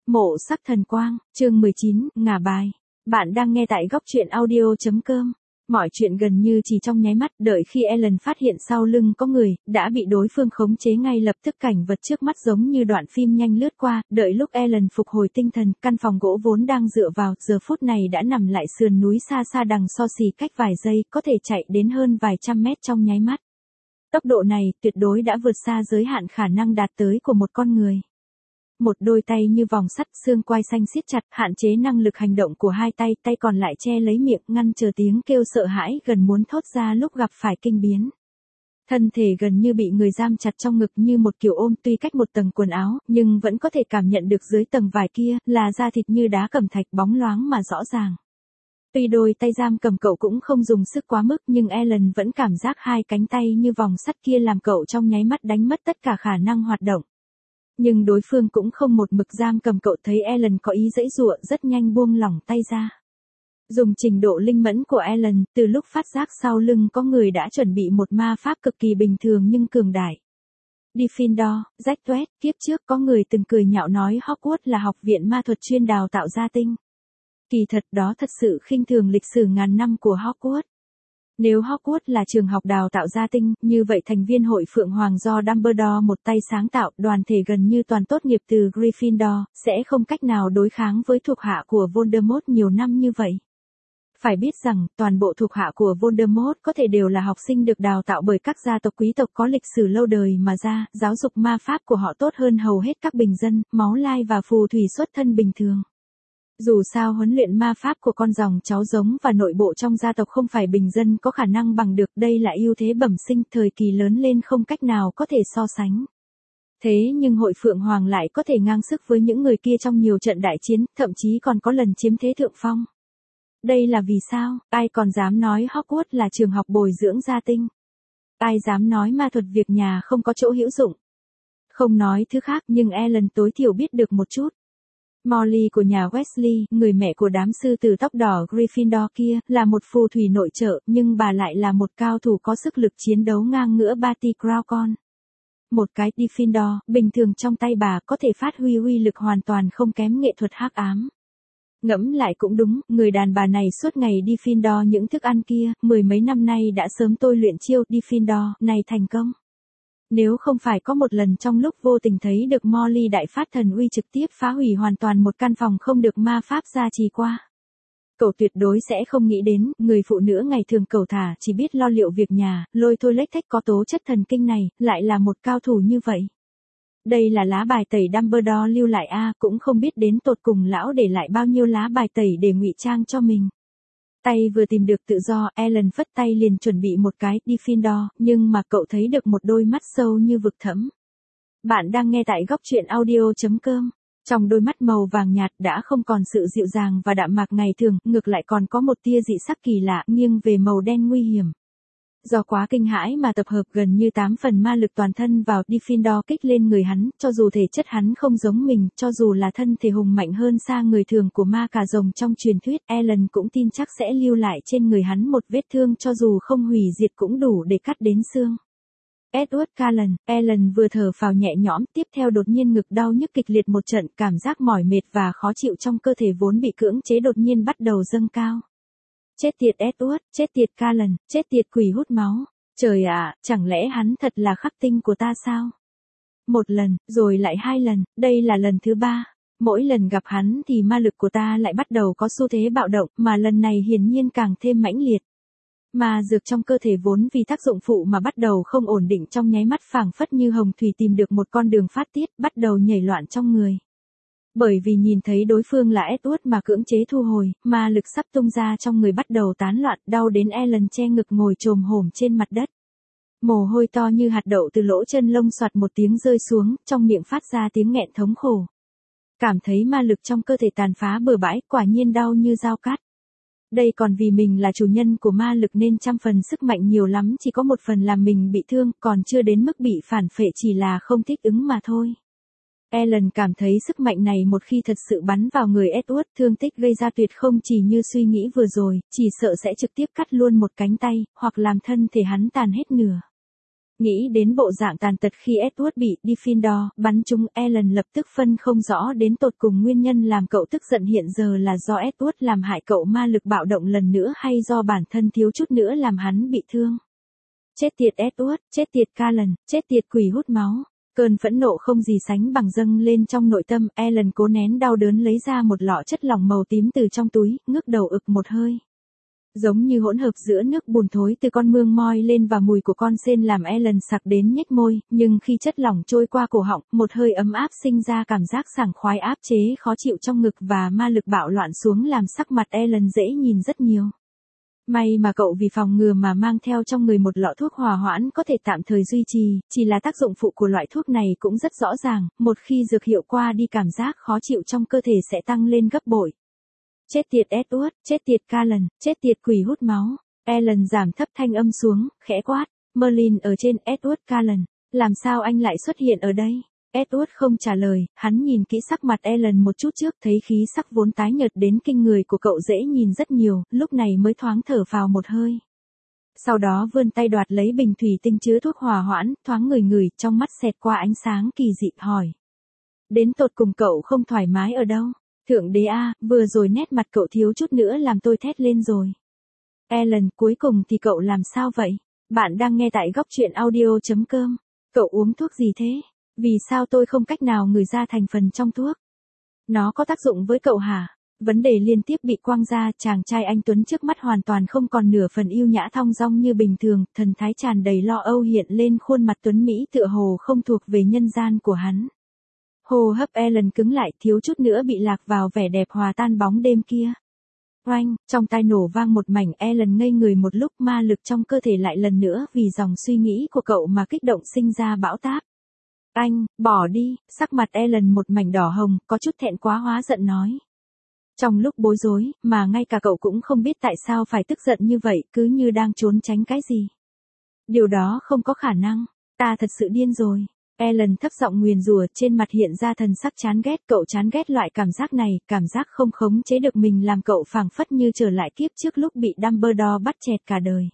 Mộ sắc thần quang, chương 19, ngả bài. Bạn đang nghe tại góc truyện audio.com. Mọi chuyện gần như chỉ trong nháy mắt, đợi khi Ellen phát hiện sau lưng có người, đã bị đối phương khống chế ngay lập tức, cảnh vật trước mắt giống như đoạn phim nhanh lướt qua, đợi lúc Ellen phục hồi tinh thần, căn phòng gỗ vốn đang dựa vào, giờ phút này đã nằm lại sườn núi xa xa đằng so xì cách vài giây, có thể chạy đến hơn vài trăm mét trong nháy mắt. Tốc độ này, tuyệt đối đã vượt xa giới hạn khả năng đạt tới của một con người. Một đôi tay như vòng sắt, xương quai xanh siết chặt, hạn chế năng lực hành động của hai tay, tay còn lại che lấy miệng, ngăn chờ tiếng kêu sợ hãi gần muốn thốt ra lúc gặp phải kinh biến. Thân thể gần như bị người giam chặt trong ngực như một kiểu ôm, tuy cách một tầng quần áo, nhưng vẫn có thể cảm nhận được dưới tầng vải kia, là da thịt như đá cẩm thạch, bóng loáng mà rõ ràng. Tuy đôi tay giam cầm cậu cũng không dùng sức quá mức, nhưng Ellen vẫn cảm giác hai cánh tay như vòng sắt kia làm cậu trong nháy mắt đánh mất tất cả khả năng hoạt động. Nhưng đối phương cũng không một mực giam cầm cậu, thấy Ellen có ý giãy giụa, rất nhanh buông lỏng tay ra. Dùng trình độ linh mẫn của Ellen, từ lúc phát giác sau lưng có người đã chuẩn bị một ma pháp cực kỳ bình thường nhưng cường đại. Gryffindor, rách toét, kiếp trước có người từng cười nhạo nói Hogwarts là học viện ma thuật chuyên đào tạo gia tinh. Kỳ thật đó thật sự khinh thường lịch sử ngàn năm của Hogwarts. Nếu Hogwarts là trường học đào tạo gia tinh, như vậy thành viên hội Phượng Hoàng do Dumbledore một tay sáng tạo, đoàn thể gần như toàn tốt nghiệp từ Gryffindor, sẽ không cách nào đối kháng với thuộc hạ của Voldemort nhiều năm như vậy. Phải biết rằng, toàn bộ thuộc hạ của Voldemort có thể đều là học sinh được đào tạo bởi các gia tộc quý tộc có lịch sử lâu đời mà ra, giáo dục ma pháp của họ tốt hơn hầu hết các bình dân, máu lai và phù thủy xuất thân bình thường. Dù sao huấn luyện ma pháp của con dòng cháu giống và nội bộ trong gia tộc không phải bình dân có khả năng bằng được, đây là ưu thế bẩm sinh, thời kỳ lớn lên không cách nào có thể so sánh. Thế nhưng hội Phượng Hoàng lại có thể ngang sức với những người kia trong nhiều trận đại chiến, thậm chí còn có lần chiếm thế thượng phong. Đây là vì sao? Ai còn dám nói Hogwarts là trường học bồi dưỡng gia tinh? Ai dám nói ma thuật việc nhà không có chỗ hữu dụng? Không nói thứ khác, nhưng Ellen tối thiểu biết được một chút. Molly của nhà Weasley, người mẹ của đám sư tử tóc đỏ Gryffindor kia, là một phù thủy nội trợ, nhưng bà lại là một cao thủ có sức lực chiến đấu ngang ngửa Barty Crouch. Một cái Gryffindor, bình thường trong tay bà có thể phát huy uy lực hoàn toàn không kém nghệ thuật hắc ám. Ngẫm lại cũng đúng, người đàn bà này suốt ngày Gryffindor những thức ăn kia, mười mấy năm nay đã sớm tôi luyện chiêu Gryffindor này thành công. Nếu không phải có một lần trong lúc vô tình thấy được Molly đại phát thần uy trực tiếp phá hủy hoàn toàn một căn phòng không được ma pháp gia trì qua. Cậu tuyệt đối sẽ không nghĩ đến, người phụ nữ ngày thường cẩu thả chỉ biết lo liệu việc nhà, lôi thôi lếch thếch có tố chất thần kinh này, lại là một cao thủ như vậy. Đây là lá bài tẩy Dumbledore lưu lại cũng không biết đến tột cùng lão để lại bao nhiêu lá bài tẩy để ngụy trang cho mình. Tay vừa tìm được tự do, Ellen phất tay liền chuẩn bị một cái Gryffindor, nhưng mà cậu thấy được một đôi mắt sâu như vực thẳm. Bạn đang nghe tại góc truyện audio.com. Trong đôi mắt màu vàng nhạt đã không còn sự dịu dàng và đạm mạc ngày thường, ngược lại còn có một tia dị sắc kỳ lạ, nghiêng về màu đen nguy hiểm. Do quá kinh hãi mà tập hợp gần như 8 phần ma lực toàn thân vào Gryffindor kích lên người hắn, cho dù thể chất hắn không giống mình, cho dù là thân thể hùng mạnh hơn xa người thường của ma cà rồng trong truyền thuyết, Ellen cũng tin chắc sẽ lưu lại trên người hắn một vết thương cho dù không hủy diệt cũng đủ để cắt đến xương. Edward Cullen, Ellen vừa thở phào nhẹ nhõm, tiếp theo đột nhiên ngực đau nhức kịch liệt một trận, cảm giác mỏi mệt và khó chịu trong cơ thể vốn bị cưỡng chế đột nhiên bắt đầu dâng cao. Chết tiệt Edward, chết tiệt Cullen, chết tiệt quỷ hút máu. Trời ạ, chẳng lẽ hắn thật là khắc tinh của ta sao? Một lần, rồi lại 2 lần, đây là lần thứ 3. Mỗi lần gặp hắn thì ma lực của ta lại bắt đầu có xu thế bạo động, mà lần này hiển nhiên càng thêm mãnh liệt. Mà dược trong cơ thể vốn vì tác dụng phụ mà bắt đầu không ổn định, trong nháy mắt phảng phất như hồng thủy tìm được một con đường phát tiết, bắt đầu nhảy loạn trong người. Bởi vì nhìn thấy đối phương là Edward mà cưỡng chế thu hồi, ma lực sắp tung ra trong người bắt đầu tán loạn, đau đến Ellen che ngực ngồi chồm hổm trên mặt đất. Mồ hôi to như hạt đậu từ lỗ chân lông xoạt một tiếng rơi xuống, trong miệng phát ra tiếng nghẹn thống khổ. Cảm thấy ma lực trong cơ thể tàn phá bừa bãi, quả nhiên đau như dao cắt. Đây còn vì mình là chủ nhân của ma lực nên trăm phần sức mạnh nhiều lắm chỉ có một phần làm mình bị thương, còn chưa đến mức bị phản phệ, chỉ là không thích ứng mà thôi. Ellen cảm thấy sức mạnh này một khi thật sự bắn vào người Edward, thương tích gây ra tuyệt không chỉ như suy nghĩ vừa rồi, chỉ sợ sẽ trực tiếp cắt luôn một cánh tay, hoặc làm thân thể hắn tàn hết nửa. Nghĩ đến bộ dạng tàn tật khi Edward bị Gryffindor bắn trúng, Ellen lập tức phân không rõ đến tột cùng nguyên nhân làm cậu tức giận hiện giờ là do Edward làm hại cậu ma lực bạo động lần nữa hay do bản thân thiếu chút nữa làm hắn bị thương. Chết tiệt Edward, chết tiệt Callan, chết tiệt quỷ hút máu. Cơn phẫn nộ không gì sánh bằng dâng lên trong nội tâm, Ellen cố nén đau đớn lấy ra một lọ chất lỏng màu tím từ trong túi, ngước đầu ực một hơi. Giống như hỗn hợp giữa nước bùn thối từ con mương moi lên và mùi của con sên làm Ellen sặc đến nhếch môi, nhưng khi chất lỏng trôi qua cổ họng, một hơi ấm áp sinh ra cảm giác sảng khoái áp chế khó chịu trong ngực và ma lực bạo loạn xuống làm sắc mặt Ellen dễ nhìn rất nhiều. May mà cậu vì phòng ngừa mà mang theo trong người một lọ thuốc hòa hoãn có thể tạm thời duy trì, chỉ là tác dụng phụ của loại thuốc này cũng rất rõ ràng, một khi dược hiệu qua đi cảm giác khó chịu trong cơ thể sẽ tăng lên gấp bội. Chết tiệt Edward, chết tiệt Callan, chết tiệt quỷ hút máu. Ellen giảm thấp thanh âm xuống, khẽ quát. Merlin ở trên, Edward Callan. Làm sao anh lại xuất hiện ở đây? Edward không trả lời, hắn nhìn kỹ sắc mặt Ellen một chút trước, thấy khí sắc vốn tái nhợt đến kinh người của cậu dễ nhìn rất nhiều, lúc này mới thoáng thở phào một hơi. Sau đó vươn tay đoạt lấy bình thủy tinh chứa thuốc hòa hoãn, thoáng ngửi, trong mắt xẹt qua ánh sáng kỳ dị, hỏi. Đến tột cùng cậu không thoải mái ở đâu? Thượng đế a, vừa rồi nét mặt cậu thiếu chút nữa làm tôi thét lên rồi. Ellen, cuối cùng thì cậu làm sao vậy? Bạn đang nghe tại góc truyện audio.com. Cậu uống thuốc gì thế? Vì sao tôi không cách nào ngửi ra thành phần trong thuốc? Nó có tác dụng với cậu hả? Vấn đề liên tiếp bị quăng ra, chàng trai anh tuấn trước mắt hoàn toàn không còn nửa phần yêu nhã thong dong như bình thường, thần thái tràn đầy lo âu hiện lên khuôn mặt tuấn Mỹ tựa hồ không thuộc về nhân gian của hắn. Hô hấp Ellen cứng lại, thiếu chút nữa bị lạc vào vẻ đẹp hòa tan bóng đêm kia. Oanh, trong tai nổ vang một mảnh, Ellen ngây người một lúc, ma lực trong cơ thể lại lần nữa vì dòng suy nghĩ của cậu mà kích động sinh ra bão táp. Anh, bỏ đi, sắc mặt Ellen một mảnh đỏ hồng, có chút thẹn quá hóa giận nói. Trong lúc bối rối, mà ngay cả cậu cũng không biết tại sao phải tức giận như vậy, cứ như đang trốn tránh cái gì. Điều đó không có khả năng, ta thật sự điên rồi. Ellen thấp giọng nguyền rủa, trên mặt hiện ra thần sắc chán ghét, cậu chán ghét loại cảm giác này, cảm giác không khống chế được mình làm cậu phảng phất như trở lại kiếp trước lúc bị Dumbledore bắt chẹt cả đời.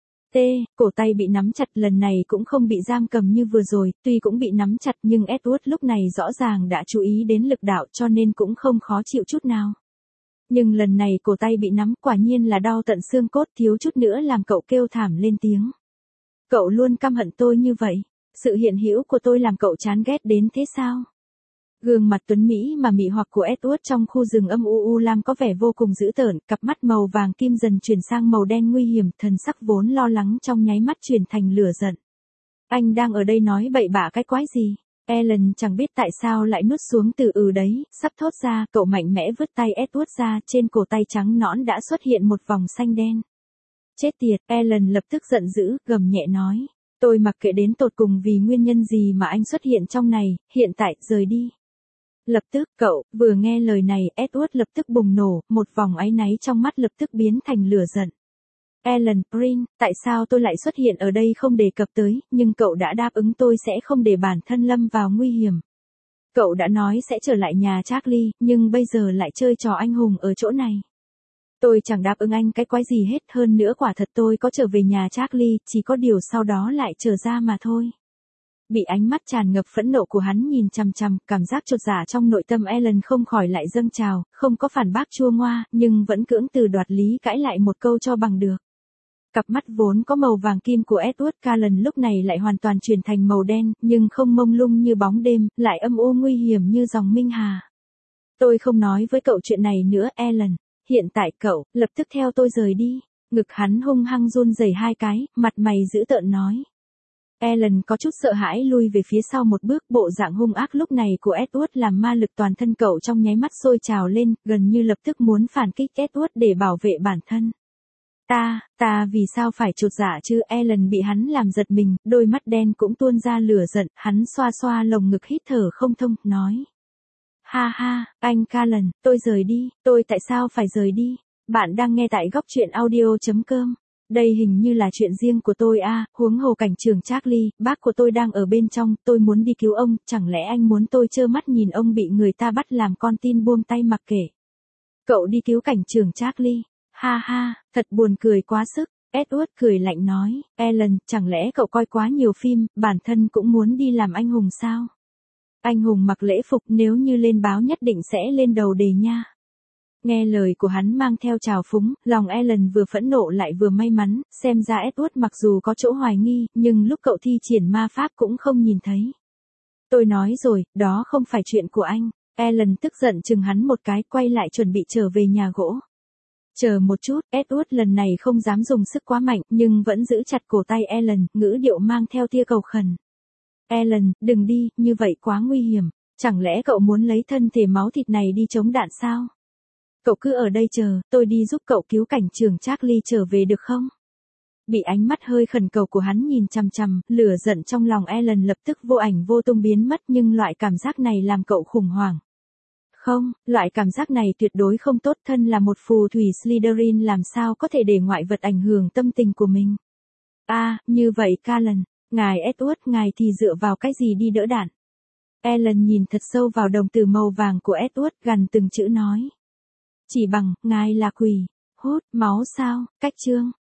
Cổ tay bị nắm chặt, lần này cũng không bị giam cầm như vừa rồi, tuy cũng bị nắm chặt nhưng Edward lúc này rõ ràng đã chú ý đến lực đạo cho nên cũng không khó chịu chút nào. Nhưng lần này cổ tay bị nắm quả nhiên là đau tận xương cốt, thiếu chút nữa làm cậu kêu thảm lên tiếng. Cậu luôn căm hận tôi như vậy. Sự hiện hữu của tôi làm cậu chán ghét đến thế sao? Gương mặt tuấn Mỹ mà mị hoặc của Edward trong khu rừng âm u lam có vẻ vô cùng dữ tợn, cặp mắt màu vàng kim dần chuyển sang màu đen nguy hiểm, thần sắc vốn lo lắng trong nháy mắt chuyển thành lửa giận. Anh đang ở đây nói bậy bạ cái quái gì? Ellen chẳng biết tại sao lại nuốt xuống từ đấy, sắp thốt ra, cậu mạnh mẽ vứt tay Edward ra, trên cổ tay trắng nõn đã xuất hiện một vòng xanh đen. Chết tiệt, Ellen lập tức giận dữ, gầm nhẹ nói. Tôi mặc kệ đến tột cùng vì nguyên nhân gì mà anh xuất hiện trong này, hiện tại, rời đi. Lập tức, cậu, vừa nghe lời này, Edward lập tức bùng nổ, một vòng áy náy trong mắt lập tức biến thành lửa giận. Ellen, Prin, tại sao tôi lại xuất hiện ở đây không đề cập tới, nhưng cậu đã đáp ứng tôi sẽ không để bản thân lâm vào nguy hiểm. Cậu đã nói sẽ trở lại nhà Charlie, nhưng bây giờ lại chơi trò anh hùng ở chỗ này. Tôi chẳng đáp ứng anh cái quái gì hết, hơn nữa quả thật tôi có trở về nhà Charlie, chỉ có điều sau đó lại trở ra mà thôi. Bị ánh mắt tràn ngập phẫn nộ của hắn nhìn chằm chằm, cảm giác chột dạ trong nội tâm Ellen không khỏi lại dâng trào, không có phản bác chua ngoa, nhưng vẫn cưỡng từ đoạt lý cãi lại một câu cho bằng được. Cặp mắt vốn có màu vàng kim của Edward Cullen lúc này lại hoàn toàn chuyển thành màu đen, nhưng không mông lung như bóng đêm, lại âm u nguy hiểm như dòng minh hà. Tôi không nói với cậu chuyện này nữa, Ellen. Hiện tại cậu, lập tức theo tôi rời đi. Ngực hắn hung hăng run rẩy hai cái, mặt mày dữ tợn nói. Ellen có chút sợ hãi lui về phía sau một bước, bộ dạng hung ác lúc này của Edward làm ma lực toàn thân cậu trong nháy mắt sôi trào lên, gần như lập tức muốn phản kích Edward để bảo vệ bản thân. Ta vì sao phải chột dạ chứ? Ellen bị hắn làm giật mình, đôi mắt đen cũng tuôn ra lửa giận, hắn xoa xoa lồng ngực hít thở không thông, nói. Ha ha, anh Cullen, tôi rời đi, tôi tại sao phải rời đi? Bạn đang nghe tại góc truyện audio.com. Đây hình như là chuyện riêng của tôi huống hồ cảnh trưởng Charlie, bác của tôi đang ở bên trong, tôi muốn đi cứu ông, chẳng lẽ anh muốn tôi trơ mắt nhìn ông bị người ta bắt làm con tin buông tay mặc kệ? Cậu đi cứu cảnh trưởng Charlie? Ha ha, thật buồn cười quá sức. Edward cười lạnh nói, Alan, chẳng lẽ cậu coi quá nhiều phim, bản thân cũng muốn đi làm anh hùng sao? Anh hùng mặc lễ phục nếu như lên báo nhất định sẽ lên đầu đề nha. Nghe lời của hắn mang theo trào phúng, lòng Alan vừa phẫn nộ lại vừa may mắn, xem ra Edward mặc dù có chỗ hoài nghi, nhưng lúc cậu thi triển ma pháp cũng không nhìn thấy. Tôi nói rồi, đó không phải chuyện của anh. Alan tức giận chừng hắn một cái, quay lại chuẩn bị trở về nhà gỗ. Chờ một chút, Edward lần này không dám dùng sức quá mạnh, nhưng vẫn giữ chặt cổ tay Alan, ngữ điệu mang theo tia cầu khẩn. Alan, đừng đi, như vậy quá nguy hiểm. Chẳng lẽ cậu muốn lấy thân thể máu thịt này đi chống đạn sao? Cậu cứ ở đây chờ, tôi đi giúp cậu cứu cảnh trưởng Charlie trở về được không? Bị ánh mắt hơi khẩn cầu của hắn nhìn chằm chằm, lửa giận trong lòng Alan lập tức vô ảnh vô tung biến mất, nhưng loại cảm giác này làm cậu khủng hoảng. Không, loại cảm giác này tuyệt đối không tốt, thân là một phù thủy Slytherin làm sao có thể để ngoại vật ảnh hưởng tâm tình của mình. Như vậy Callan, ngài Edward, ngài thì dựa vào cái gì đi đỡ đạn? Alan nhìn thật sâu vào đồng tử màu vàng của Edward, gằn từng chữ nói. Chỉ bằng, ngài là quỷ, hút máu sao, cách chương.